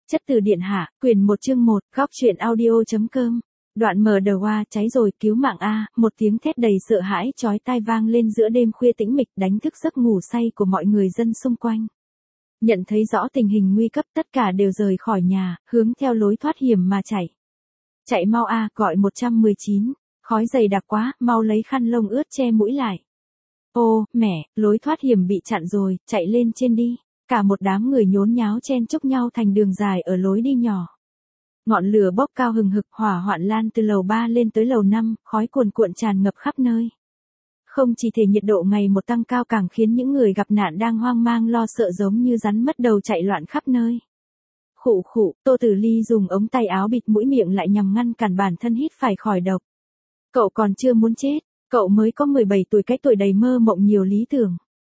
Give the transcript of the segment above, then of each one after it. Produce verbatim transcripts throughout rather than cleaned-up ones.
Chất từ điện hạ, quyền một chương một, góc truyện audio.com. Đoạn mở đầu a, cháy rồi, cứu mạng a, một tiếng thét đầy sợ hãi chói tai vang lên giữa đêm khuya tĩnh mịch, đánh thức giấc ngủ say của mọi người dân xung quanh. Nhận thấy rõ tình hình nguy cấp, tất cả đều rời khỏi nhà, hướng theo lối thoát hiểm mà chạy. Chạy mau a, gọi một một chín, khói dày đặc quá, mau lấy khăn lông ướt che mũi lại. Ô, mẹ, lối thoát hiểm bị chặn rồi, chạy lên trên đi. Cả một đám người nhốn nháo chen chúc nhau thành đường dài ở lối đi nhỏ. Ngọn lửa bốc cao hừng hực, hỏa hoạn lan từ lầu ba lên tới lầu năm, khói cuồn cuộn tràn ngập khắp nơi. Không chỉ thể nhiệt độ ngày một tăng cao càng khiến những người gặp nạn đang hoang mang lo sợ giống như rắn mất đầu chạy loạn khắp nơi. Khụ khụ, Tô Tử Ly dùng ống tay áo bịt mũi miệng lại nhằm ngăn cản bản thân hít phải khỏi độc. Cậu còn chưa muốn chết, cậu mới có mười bảy tuổi, cái tuổi đầy mơ mộng nhiều lý tưởng.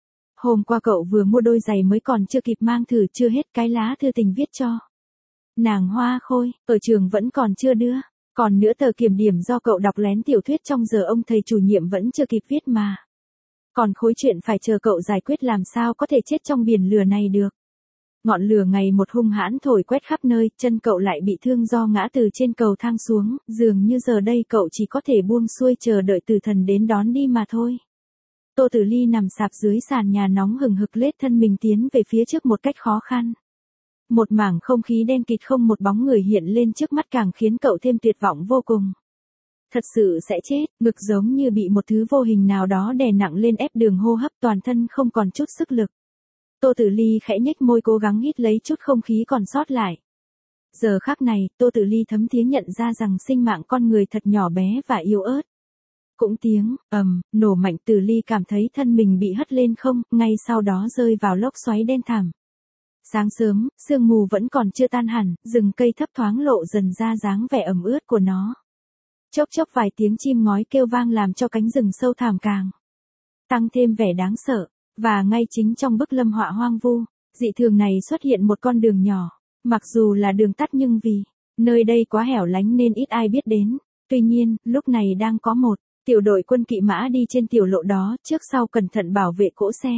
Hôm qua cậu vừa mua đôi giày mới còn chưa kịp mang thử, chưa hết cái lá thư tình viết cho nàng Hoa Khôi, ở trường vẫn còn chưa đưa. Còn nữa tờ kiểm điểm do cậu đọc lén tiểu thuyết trong giờ ông thầy chủ nhiệm vẫn chưa kịp viết mà. Còn khối chuyện phải chờ cậu giải quyết làm sao có thể chết trong biển lửa này được. Ngọn lửa ngày một hung hãn thổi quét khắp nơi, chân cậu lại bị thương do ngã từ trên cầu thang xuống, dường như giờ đây cậu chỉ có thể buông xuôi chờ đợi tử thần đến đón đi mà thôi. Tô Tử Ly nằm sạp dưới sàn nhà nóng hừng hực lết thân mình tiến về phía trước một cách khó khăn. Một mảng không khí đen kịt không một bóng người hiện lên trước mắt càng khiến cậu thêm tuyệt vọng vô cùng. Thật sự sẽ chết, ngực giống như bị một thứ vô hình nào đó đè nặng lên ép đường hô hấp, toàn thân không còn chút sức lực. Tô Tử Ly khẽ nhếch môi cố gắng hít lấy chút không khí còn sót lại. Giờ khắc này, Tô Tử Ly thấm thía nhận ra rằng sinh mạng con người thật nhỏ bé và yếu ớt. Cũng tiếng, ầm, nổ mạnh, Tử Ly cảm thấy thân mình bị hất lên không, ngay sau đó rơi vào lốc xoáy đen thẳm. Sáng sớm, sương mù vẫn còn chưa tan hẳn, rừng cây thấp thoáng lộ dần ra dáng vẻ ẩm ướt của nó. Chốc chốc vài tiếng chim ngói kêu vang làm cho cánh rừng sâu thẳm càng tăng thêm vẻ đáng sợ, và ngay chính trong bức lâm họa hoang vu, dị thường này xuất hiện một con đường nhỏ, mặc dù là đường tắt nhưng vì nơi đây quá hẻo lánh nên ít ai biết đến. Tuy nhiên, lúc này đang có một tiểu đội quân kỵ mã đi trên tiểu lộ đó, trước sau cẩn thận bảo vệ cỗ xe.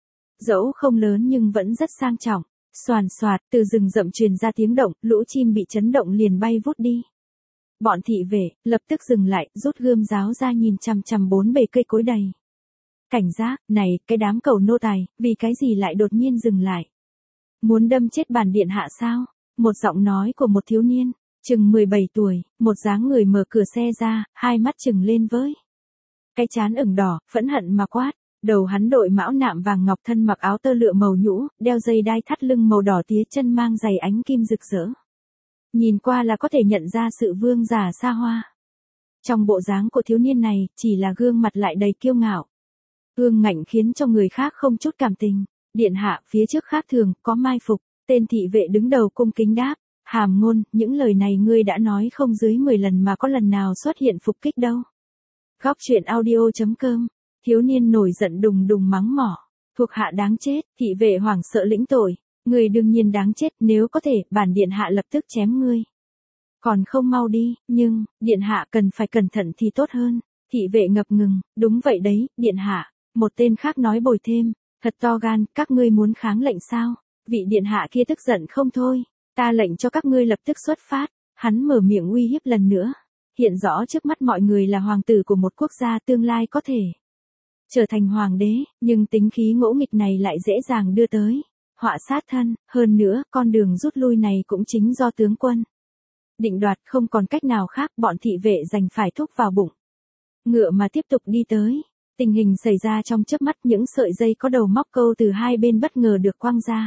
Dẫu không lớn nhưng vẫn rất sang trọng. Xoàn xoạt, từ rừng rậm truyền ra tiếng động, lũ chim bị chấn động liền bay vút đi. Bọn thị vệ lập tức dừng lại, rút gươm giáo ra nhìn chằm chằm bốn bề cây cối đầy cảnh giác. Này, cái đám cẩu nô tài, vì cái gì lại đột nhiên dừng lại? Muốn đâm chết bản điện hạ sao? Một giọng nói của một thiếu niên, chừng mười bảy tuổi, một dáng người mở cửa xe ra, hai mắt chừng lên với cái trán ửng đỏ, phẫn hận mà quát. Đầu hắn đội mão nạm vàng ngọc, thân mặc áo tơ lụa màu nhũ, đeo dây đai thắt lưng màu đỏ tía, chân mang giày ánh kim rực rỡ. Nhìn qua là có thể nhận ra sự vương giả xa hoa. Trong bộ dáng của thiếu niên này, chỉ là gương mặt lại đầy kiêu ngạo. Ương ngạnh khiến cho người khác không chút cảm tình. Điện hạ, phía trước khác thường, có mai phục. Tên thị vệ đứng đầu cung kính đáp. Hàm ngôn, những lời này ngươi đã nói không dưới mười lần mà có lần nào xuất hiện phục kích đâu. Góc truyện audio.com. Thiếu niên nổi giận đùng đùng mắng mỏ. Thuộc hạ đáng chết, thị vệ hoảng sợ lĩnh tội. Người đương nhiên đáng chết, nếu có thể, bản điện hạ lập tức chém ngươi. Còn không mau đi, nhưng, điện hạ cần phải cẩn thận thì tốt hơn. Thị vệ ngập ngừng, đúng vậy đấy, điện hạ. Một tên khác nói bồi thêm, thật to gan, các ngươi muốn kháng lệnh sao? Vị điện hạ kia tức giận không thôi. Ta lệnh cho các ngươi lập tức xuất phát. Hắn mở miệng uy hiếp lần nữa. Hiện rõ trước mắt mọi người là hoàng tử của một quốc gia tương lai có thể trở thành hoàng đế, nhưng tính khí ngỗ nghịch này lại dễ dàng đưa tới họa sát thân. Hơn nữa, con đường rút lui này cũng chính do tướng quân định đoạt, không còn cách nào khác. Bọn thị vệ giành phải thúc vào bụng ngựa mà tiếp tục đi tới. Tình hình xảy ra trong chớp mắt, những sợi dây có đầu móc câu từ hai bên bất ngờ được quăng ra.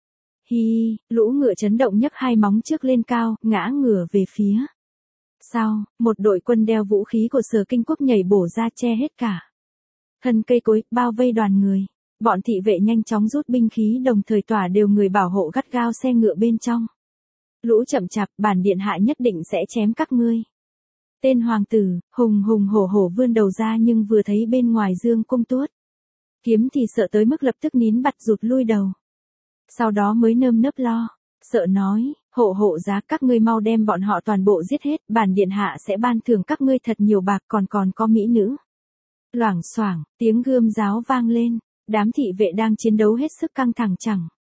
Hi, lũ ngựa chấn động nhấc hai móng trước lên cao, ngã ngửa về phía sau. Một đội quân đeo vũ khí của Sở Kinh Quốc nhảy bổ ra che hết cả thân cây cối, bao vây đoàn người. Bọn thị vệ nhanh chóng rút binh khí đồng thời tỏa đều người bảo hộ gắt gao xe ngựa bên trong. Lũ chậm chạp, bản điện hạ nhất định sẽ chém các ngươi. Tên hoàng tử, hùng hùng hổ hổ vươn đầu ra nhưng vừa thấy bên ngoài dương cung tuốt kiếm thì sợ tới mức lập tức nín bặt rụt lui đầu. Sau đó mới nơm nớp lo sợ nói, hộ hộ giá, các ngươi mau đem bọn họ toàn bộ giết hết, bản điện hạ sẽ ban thưởng các ngươi thật nhiều bạc, còn còn có mỹ nữ. Loảng xoảng, tiếng gươm giáo vang lên, đám thị vệ đang chiến đấu hết sức căng thẳng chẳng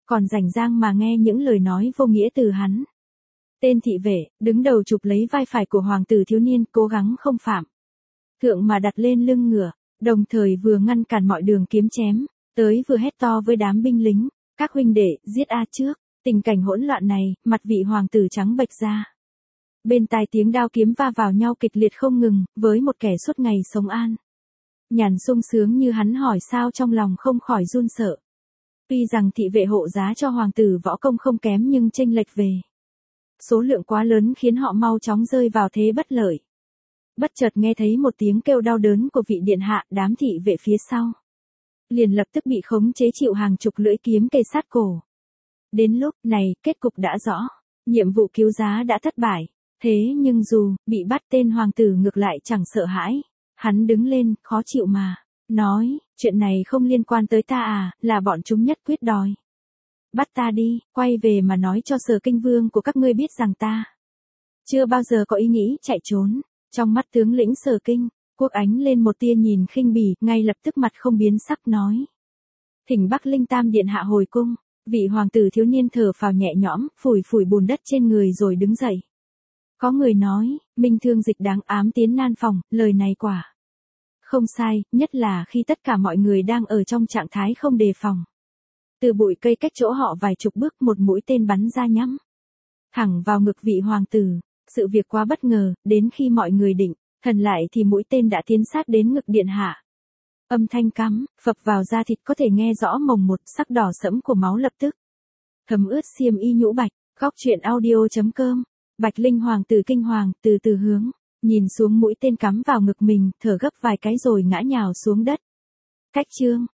còn rảnh rang mà nghe những lời nói vô nghĩa từ hắn. Tên thị vệ, đứng đầu chụp lấy vai phải của hoàng tử thiếu niên, cố gắng không phạm thượng mà đặt lên lưng ngựa, đồng thời vừa ngăn cản mọi đường kiếm chém, tới vừa hét to với đám binh lính, các huynh đệ, giết A trước. Tình cảnh hỗn loạn này, mặt vị hoàng tử trắng bệch ra. Bên tai tiếng đao kiếm va vào nhau kịch liệt không ngừng, với một kẻ suốt ngày sống an nhàn sung sướng như hắn hỏi sao trong lòng không khỏi run sợ. Tuy rằng thị vệ hộ giá cho hoàng tử võ công không kém nhưng chênh lệch về số lượng quá lớn khiến họ mau chóng rơi vào thế bất lợi. Bất chợt nghe thấy một tiếng kêu đau đớn của vị điện hạ, đám thị vệ phía sau liền lập tức bị khống chế chịu hàng chục lưỡi kiếm kề sát cổ. Đến lúc này, kết cục đã rõ, nhiệm vụ cứu giá đã thất bại. Thế nhưng dù bị bắt, tên hoàng tử ngược lại chẳng sợ hãi. Hắn đứng lên, khó chịu mà nói, chuyện này không liên quan tới ta à, là bọn chúng nhất quyết đòi bắt ta đi, quay về mà nói cho Sở Kinh Vương của các ngươi biết rằng ta chưa bao giờ có ý nghĩ chạy trốn. Trong mắt tướng lĩnh Sở Kinh Quốc ánh lên một tia nhìn khinh bỉ, ngay lập tức mặt không biến sắc nói: thỉnh Bắc Linh Tam điện hạ hồi cung. Vị hoàng tử thiếu niên thở phào nhẹ nhõm, phủi phủi bùn đất trên người rồi đứng dậy. Có người nói, Minh Thương Dịch đáng ám tiến nan phòng, lời này quả không sai, nhất là khi tất cả mọi người đang ở trong trạng thái không đề phòng. Từ bụi cây cách chỗ họ vài chục bước, một mũi tên bắn ra nhắm thẳng vào ngực vị hoàng tử. Sự việc quá bất ngờ, đến khi mọi người định thần lại thì mũi tên đã tiến sát đến ngực điện hạ. Âm thanh cắm phập vào da thịt có thể nghe rõ mồng một, sắc đỏ sẫm của máu lập tức thấm ướt xiêm y nhũ Bạch. Góc truyện audio chấm com. Bạch Linh hoàng tử kinh hoàng, từ từ hướng nhìn xuống mũi tên cắm vào ngực mình, thở gấp vài cái rồi ngã nhào xuống đất. Cách chương